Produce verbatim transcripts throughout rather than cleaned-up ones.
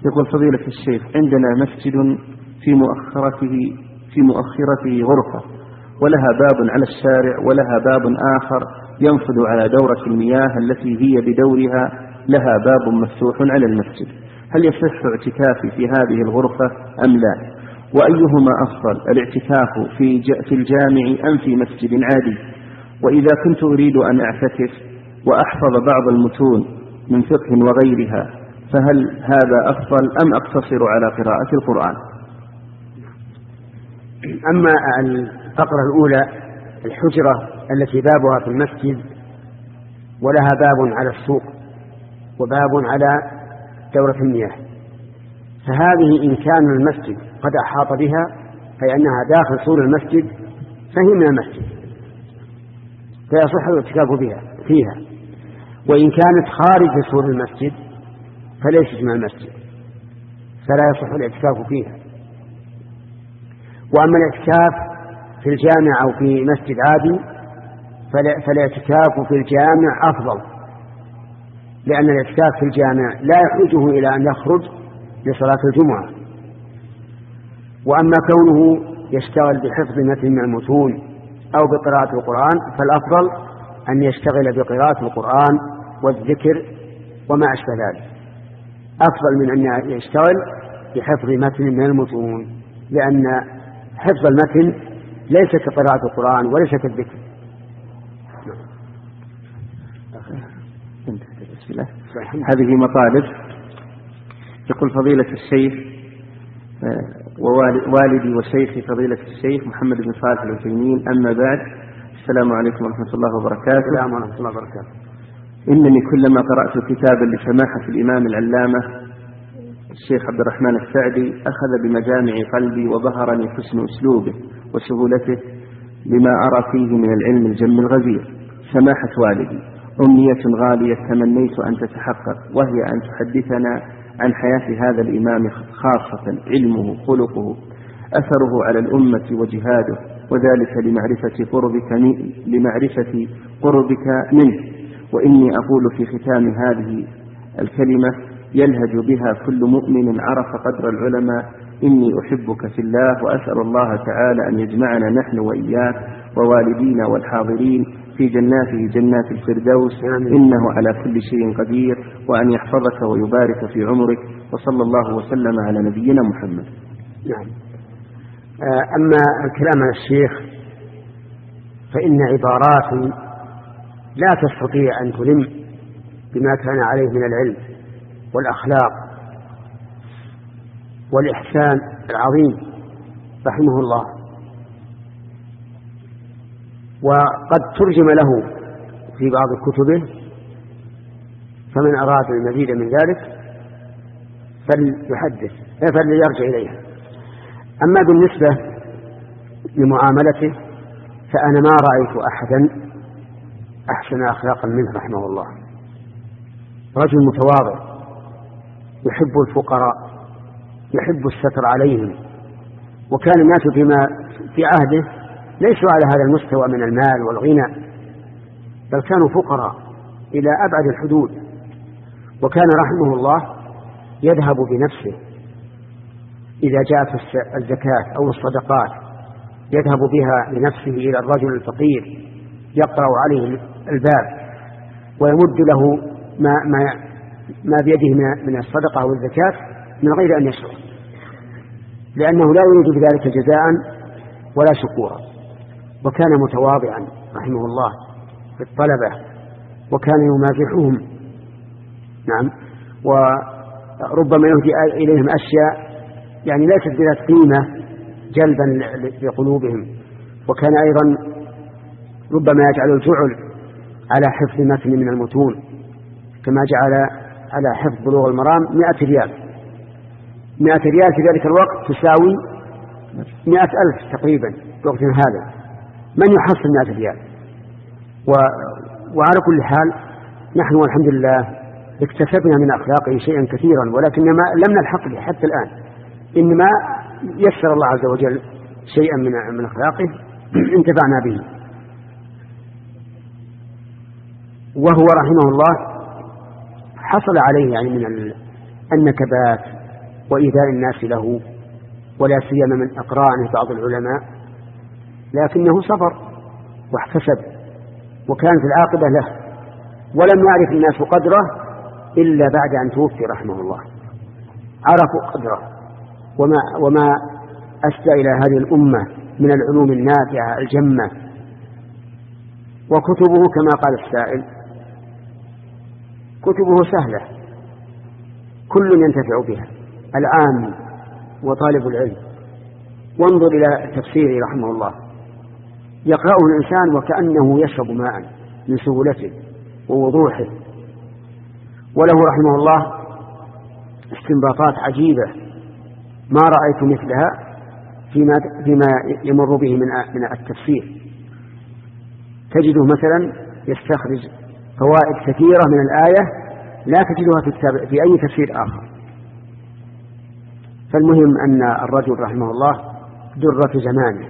يقول فضيلة الشيخ عندنا مسجد في مؤخرته في مؤخرته غرفة ولها باب على الشارع ولها باب آخر ينفذ على دورة المياه التي هي بدورها لها باب مفتوح على المسجد، هل يصح اعتكافي في هذه الغرفة أم لا؟ وأيهما أفضل الاعتكاف في في الجامع أم في مسجد عادي؟ وإذا كنت أريد أن أعتكف وأحفظ بعض المتون من فقه وغيرها فهل هذا أفضل أم أقتصر على قراءة القرآن؟ أما الفقرة الأولى الحجرة التي بابها في المسجد ولها باب على السوق وباب على دورة المياه، فهذه إن كان المسجد قد أحاط بها فإنها داخل سور المسجد فهي من المسجد فيصح الاعتكاف بها فيها، وإن كانت خارج سور المسجد فليست من المسجد فلا يصح الاعتكاف فيها. وأما الاعتكاف في الجامع أو في مسجد عادي فالاعتكاف في الجامع أفضل، لأن الاعتكاف في الجامع لا يحوجه إلى أن يخرج لصلاة الجمعة. وأما كونه يشتغل بحفظ متن من المتون أو بقراءة القرآن فالأفضل أن يشتغل بقراءة القرآن والذكر وما أشبه ذلك، أفضل من أن يشتغل بحفظ متن من المتون، لأن حفظ المتن ليس كقراءة القرآن وليس كالذكر. هذه مطالب. يقول فضيلة الشيخ ووالدي وشيخي فضيلة الشيخ محمد بن صالح العثيمين، أما بعد، السلام عليكم ورحمة الله وبركاته. السلام ورحمة الله وبركاته. إنني كلما قرأت كتابا لسماحة الإمام العلامة الشيخ عبد الرحمن السعدي أخذ بمجامع قلبي وبهرني حسن أسلوبه وسهولته لما أرى فيه من العلم الجم الغزير. سماحة والدي، أمنية غالية تمنيت أن تتحقق، وهي أن تحدثنا عن حياة هذا الإمام، خاصة علمه، خلقه، أثره على الأمة وجهاده، وذلك لمعرفة قربك لمعرفة قربك منه. وإني أقول في ختام هذه الكلمة يلهج بها كل مؤمن عرف قدر العلماء: إني أحبك في الله، وأسأل الله تعالى أن يجمعنا نحن وإياك ووالدينا والحاضرين في جناته جنات الفردوس، إنه على كل شيء قدير، وأن يحفظك ويبارك في عمرك، وصلى الله وسلم على نبينا محمد. نعم. أما الكلام عن الشيخ فإن عبارات لا تستطيع أن تلم بما كان عليه من العلم والأخلاق والإحسان العظيم رحمه الله، وقد ترجم له في بعض كتبه، فمن أراد المزيد من ذلك فليحدث فليرجع إليها. أما بالنسبة لمعاملته فأنا ما رأيت أحدا أحسن أخلاقا منه رحمه الله. رجل متواضع يحب الفقراء، يحب الستر عليهم، وكان الناس فيما في عهده ليسوا على هذا المستوى من المال والغنى، بل كانوا فقراء إلى أبعد الحدود. وكان رحمه الله يذهب بنفسه إذا جاءت الزكاة أو الصدقات، يذهب بها بنفسه إلى الرجل الفقير يقرأ عليه الباب ويمد له ما, ما, ما بيده من الصدقة أو الزكاة من غير أن يشعر، لأنه لا يريد بذلك جزاء ولا شكورا. وكان متواضعا رحمه الله في الطلبة، وكان يمازحهم. نعم. وربما يهدي إليهم أشياء يعني ليست بذات قيمة جلبا لقلوبهم. وكان أيضا ربما يجعل الجعل على حفظ متن من المتون، كما جعل على حفظ بلوغ المرام مئة ريال. مئة ريال في ذلك الوقت تساوي مئة ألف تقريبا في وقتنا هذا. من يحصل مئة ريال؟ و... وعلى كل حال نحن والحمد لله اكتسبنا من أخلاقه شيئا كثيرا، ولكن ما لم نلحق به حتى الآن، إنما يسر الله عز وجل شيئا من من أخلاقه انتفعنا به. وهو رحمه الله حصل عليه يعني من النكبات وإيذاء الناس له، ولا سيما من أقرانه بعض العلماء، لكنه صبر واحتسب وكانت العاقبة له، ولم يعرف الناس قدره إلا بعد أن توفي رحمه الله. عرفوا قدره وما, وما أسدى إلى هذه الأمة من العلوم النافعة الجمة. وكتبه كما قال السائل كتبه سهلة، كل ينتفع بها، العام وطالب العلم. وانظر إلى تفسيره رحمه الله، يقرأه الإنسان وكأنه يشرب ماء من سهولته ووضوحه. وله رحمه الله استنباطات عجيبة ما رأيت مثلها فيما, فيما يمر به من التفسير. تجده مثلا يستخرج فوائد كثيرة من الآية لا تجدها في, في أي تفسير آخر. فالمهم أن الرجل رحمه الله درة زمانه،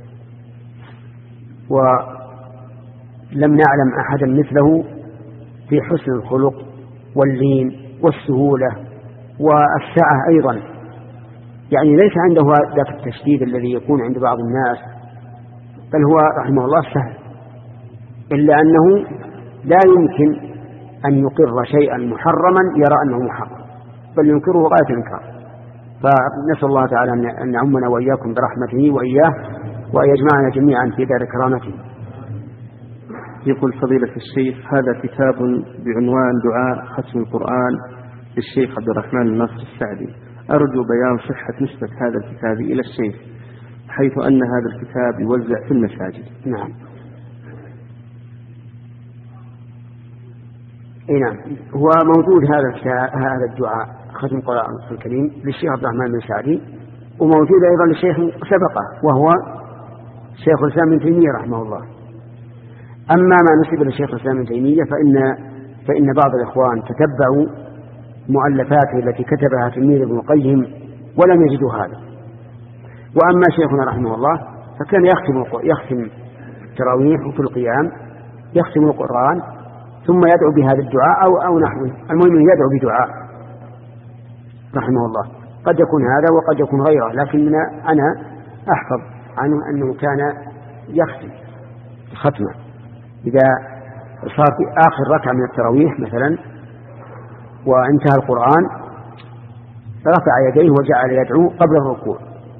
ولم نعلم أحدا مثله في حسن الخلق واللين والسهولة والسعة أيضا. يعني ليس عنده ذاك التشديد الذي يكون عند بعض الناس، بل هو رحمه الله سهل، إلا أنه لا يمكن أن يقر شيئا محرما يرى أنه محرم، بل ينكره غاية الإنكار. فنسأل الله تعالى أن يعمنا وإياكم برحمته وإياه، وأن يجمعنا جميعا في دار كرامته. يقول فضيلة الشيخ: هذا كتاب بعنوان دعاء ختم القرآن للشيخ عبد الرحمن الناصر السعدي، أرجو بيان صحة نسبة هذا الكتاب إلى الشيخ، حيث أن هذا الكتاب يوزع في المساجد. نعم. إيه نعم، هو موجود هذا هذا الدعاء ختم القرآن الكريم للشيخ عبد الرحمن بن سعدي، وموجود أيضا للشيخ سبقه وهو شيخ الإسلام ابن تيمية رحمه الله. أما ما نسب للشيخ الإسلام ابن تيمية فإن فإن بعض الإخوان تتبعوا مؤلفاته التي كتبها تلميذ ابن القيم ولم يجدوا هذا. وأما شيخنا رحمه الله فكان يختم يختم التراويح وفي القيام يختم القرآن ثم يدعو بهذا الدعاء أو أو نحوه، المهم يدعو بدعاء رحمه الله. قد يكون هذا وقد يكون غيره، لكن أنا أحفظ عنه أنه كان يختم ختمة إذا صار في آخر ركعة من التراويح مثلا وانتهى القرآن رفع يديه وجعل يدعو قبل الركوع.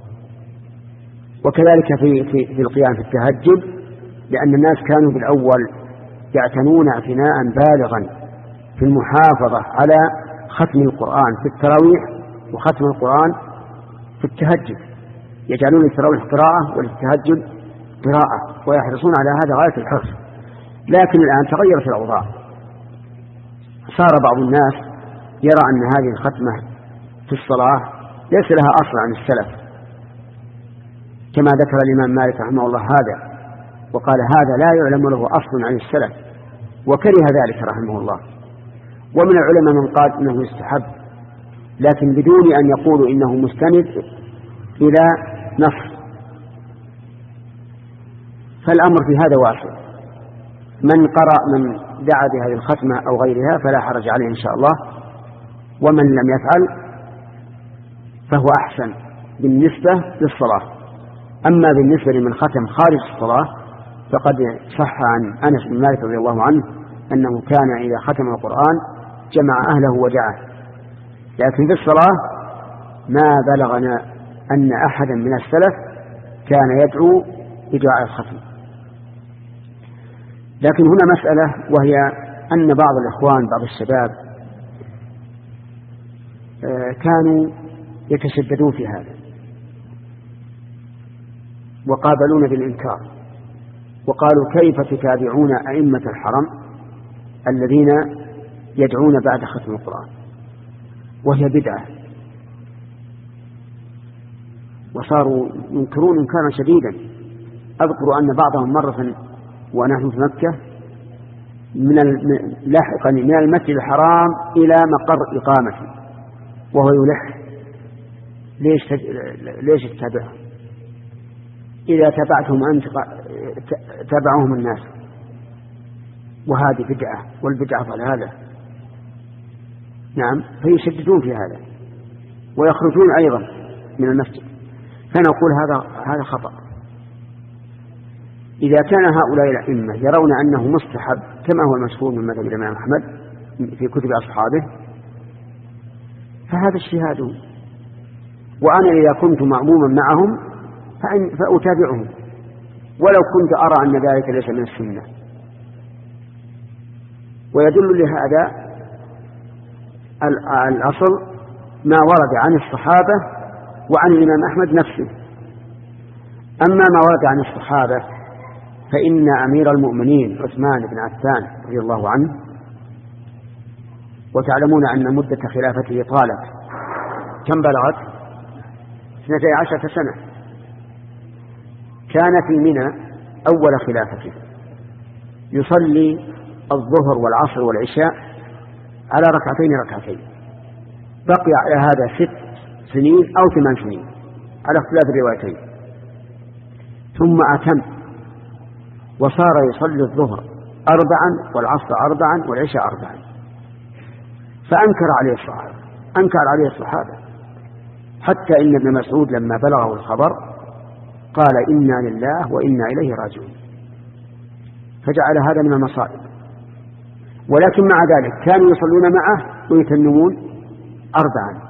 وكذلك في, في, في القيام في التهجد، لأن الناس كانوا بالأول يعتنون اعتناء بالغا في المحافظة على ختم القرآن في التراويح وختم القرآن في التهجد، يجعلون التراويح قراءة والتهجد قراءة ويحرصون على هذا غاية الحرص. لكن الآن تغيرت الأوضاع، صار بعض الناس يرى أن هذه الختمة في الصلاة ليس لها أصل عن السلف، كما ذكر الإمام مالك رحمه الله هذا، وقال هذا لا يعلم له أصل عن السلف، وكره ذلك رحمه الله. ومن العلماء من قال إنه يستحب، لكن بدون أن يقولوا إنه مستند إلى نص. فالأمر في هذا واسع، من قرأ من دعا بهذه الختمة أو غيرها فلا حرج عليه إن شاء الله، ومن لم يفعل فهو أحسن بالنسبة للصلاة. أما بالنسبة لمن ختم خارج الصلاة فقد صح عن أنس بن مالك رضي الله عنه أنه كان إذا ختم القرآن جمع أهله ودعاه، لكن في الصلاة ما بلغنا أن أحدا من السلف كان يدعو بدعاء الختم. لكن هنا مسألة، وهي أن بعض الإخوان بعض الشباب كانوا يتشددون في هذا وقابلون بالإنكار، وقالوا كيف تتابعون أئمة الحرم الذين يدعون بعد ختم القرآن، وهي بدعة. وصاروا ينكرون إنكارا شديدا. أذكر أن بعضهم مرة ونحن في مكة من لاحقا من المسجد الحرام إلى مقر إقامته وهو يلح: ليش ليش تتابعهم؟ إذا تبعتهم أنت تبعهم الناس، وهذه بدعة والبدعة ضلالة. نعم، فيشددون في هذا. ويخرجون أيضا من المسجد، فنقول هذا هذا خطأ. إذا كان هؤلاء الأئمة يرون أنه مستحب كما هو المشهور من مذهب الإمام أحمد في كتب أصحابه فهذا اجتهادهم، وأنا إذا كنت مأموما معهم فأتابعهم ولو كنت أرى أن ذلك ليس من السنة. ويدل لهذا الأصل ما ورد عن الصحابة وعن الإمام أحمد نفسه. أما ما ورد عن الصحابة فإن أمير المؤمنين عثمان بن عفان رضي الله عنه، وتعلمون أن مدة خلافته طالت، كم بلغت؟ اثنتي عشرة سنة. كان في منى أول خلافته يصلي الظهر والعصر والعشاء على ركعتين ركعتين، بقي على هذا ست سنين أو ثمان سنين على اختلاف الروايتين، ثم أتم وصار يصلي الظهر أربعا والعصر أربعا والعشاء أربعا، فأنكر عليه الصحابة أنكر عليه الصحابة حتى إن ابن مسعود لما بلغه الخبر قال إنا لله وإنا إليه راجعون، فجعل هذا من المصائب. ولكن مع ذلك كانوا يصلون معه ويتنمون أربعا.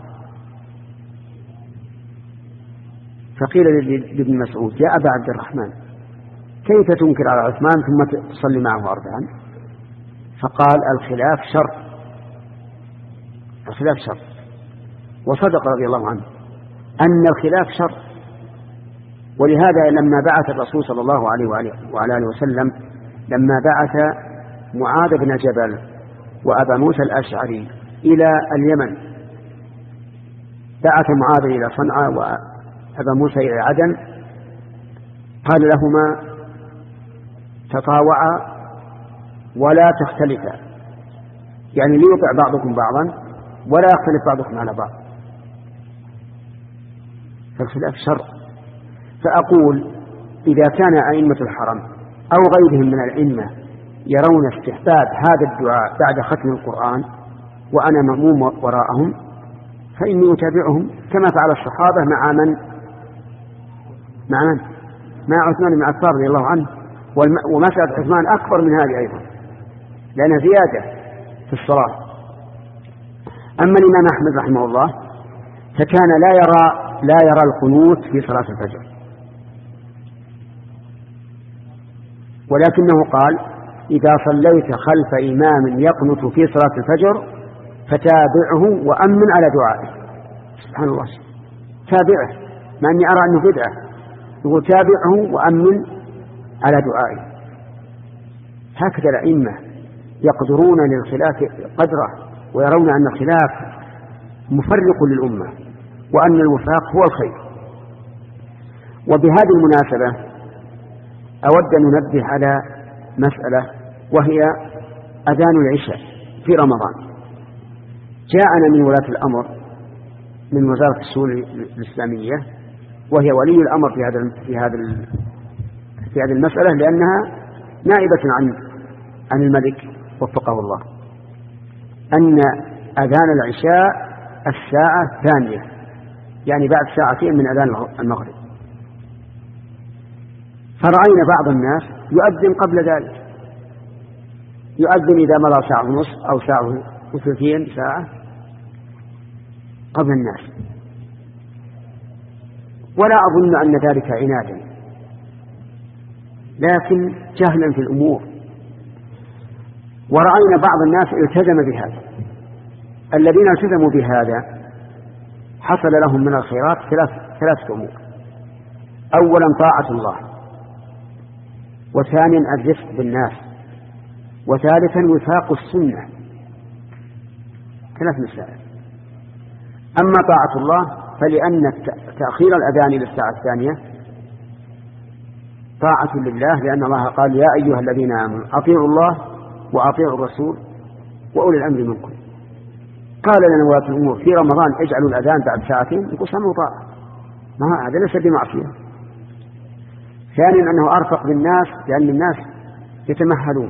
فقيل لابن مسعود يا أبا عبد الرحمن كيف تنكر على عثمان ثم تصلي معه أربعا؟ فقال الخلاف شر، الخلاف شر. وصدق رضي الله عنه أن الخلاف شر. ولهذا لما بعث الرسول صلى الله عليه وعلى آله وسلم لما بعث معاذ بن جبل وأبا موسى الأشعري إلى اليمن، بعث معاذ إلى صنعاء وأبا موسى إلى عدن، قال لهما تطاوعا ولا تختلفا، يعني ليطع بعضكم بعضا ولا يختلف بعضكم على بعض، فالخلاف شر. فأقول إذا كان أئمة الحرم أو غيرهم من الأئمة يرون استحباب هذا الدعاء بعد ختم القرآن وأنا مأموم وراءهم فإني أتابعهم كما فعل الصحابة مع من مع من مع عثمان بن عفان رضي الله عنه. ومسألة عثمان أكبر من هذه أيضا لأنها زيادة في الصلاة. أما الإمام أحمد رحمه الله فكان لا يرى لا يرى القنوت في صلاة الفجر، ولكنه قال إذا صليت خلف إمام يقنت في صلاة الفجر فتابعه وأمن على دعائه. سبحان الله، تابعه مع أني أرى أنه بدعة، يقول تابعه وأمن على دعائه. هكذا الأئمة يقدرون للخلاف قدره ويرون أن الخلاف مفرق للأمة وأن الوفاق هو الخير. وبهذه المناسبة أود أن ننبه على مسألة وهي أذان العشاء في رمضان. جاءنا من ولاة الأمر من وزارة الشؤون الإسلامية وهي ولي الأمر في هذا في هذا في هذه المسألة لأنها نائبة عن عن الملك وفقه الله، أن أذان العشاء الساعة الثانية، يعني بعد ساعتين من أذان المغرب. فرأينا بعض الناس يؤذن قبل ذلك، يؤذن إذا مضى ساعة ونصف أو ساعة وثلثين ساعة قبل الناس، ولا أظن أن ذلك عنادا لكن جهلا في الأمور. ورأينا بعض الناس التزم بهذا. الذين التزموا بهذا حصل لهم من الخيرات ثلاث ثلاثة أمور: أولا طاعة الله، وثانيا الرفق بالناس، وثالثا وفاق السنة. ثلاث مسائل. أما طاعة الله فلأن تأخير الأذان إلى الساعة الثانية طاعة لله، لأن الله قال يا أيها الذين آمنوا أطيعوا الله وأطيعوا الرسول وأولي الأمر منكم. قال لنا ولاة الأمور في رمضان اجعلوا الأذان بعد ساعتين، يقول سمع وطاعة، ما هذا ليس بمعصية. ثانيا أنه أرفق بالناس، لأن الناس يتمهلون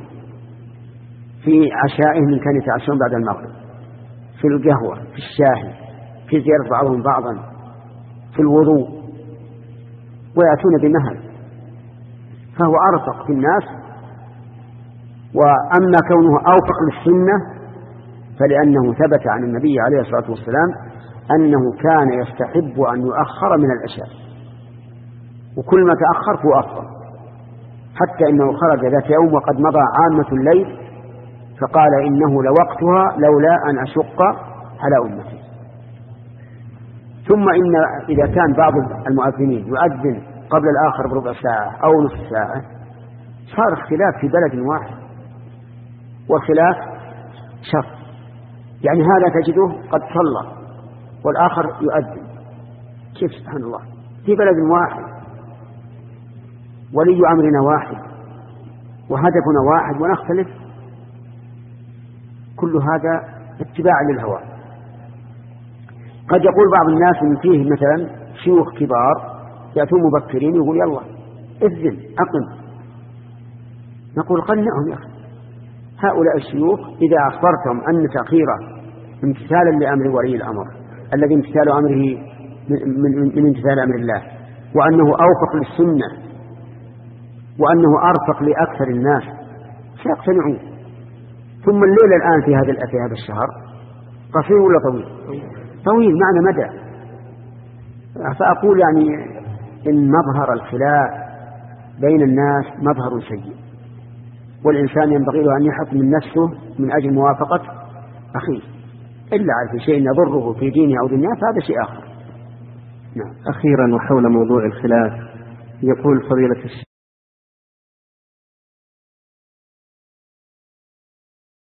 في عشائهم من كان يتعشون بعد المغرب، في القهوة، في الشاهي، في زيارة بعضهم بعضا في الوضوء ويأتون بمهل، فهو أرفق في الناس. وأما كونه أوفق للسنة فلأنه ثبت عن النبي عليه الصلاة والسلام أنه كان يستحب أن يؤخر من العشاء، وكل ما تأخر فهو أفضل، حتى إنه خرج ذات يوم وقد مضى عامة الليل فقال إنه لوقتها لولا أن أشق على أمتي. ثم إن إذا كان بعض المؤذنين يؤذن قبل الآخر بربع ساعة أو نصف ساعة صار اختلاف في بلد واحد، والخلاف شر، يعني هذا تجده قد صلى والآخر يؤذن، كيف سبحان الله في بلد واحد ولي أمرنا واحد وهدفنا واحد ونختلف، كل هذا اتباع للهوى. قد يقول بعض الناس من فيه مثلا شيوخ كبار يأتون مبكرين يقول يلا اذن أقم، نقول قنعهم يا أخي، هؤلاء الشيوخ إذا أخبرتهم أن تأخيره امتثالا لأمر ولي الأمر الذي امتثال أمره من, من, من امتثال أمر الله، وأنه أوفق للسنة وأنه أرفق لأكثر الناس سيقتنعون. ثم الليل الآن في هذا في هذا الشهر قصير ولا طويل؟ طويل معنى مدى. فأقول يعني إن مظهر الخلاف بين الناس مظهر سيء، والإنسان ينبغي له أن يحط من نفسه من أجل موافقة أخيه، إلا على شيء يضره في دينه أو دنياه فهذا شيء آخر. نعم. أخيرا وحول موضوع الخلاف يقول فضيلة الشيخ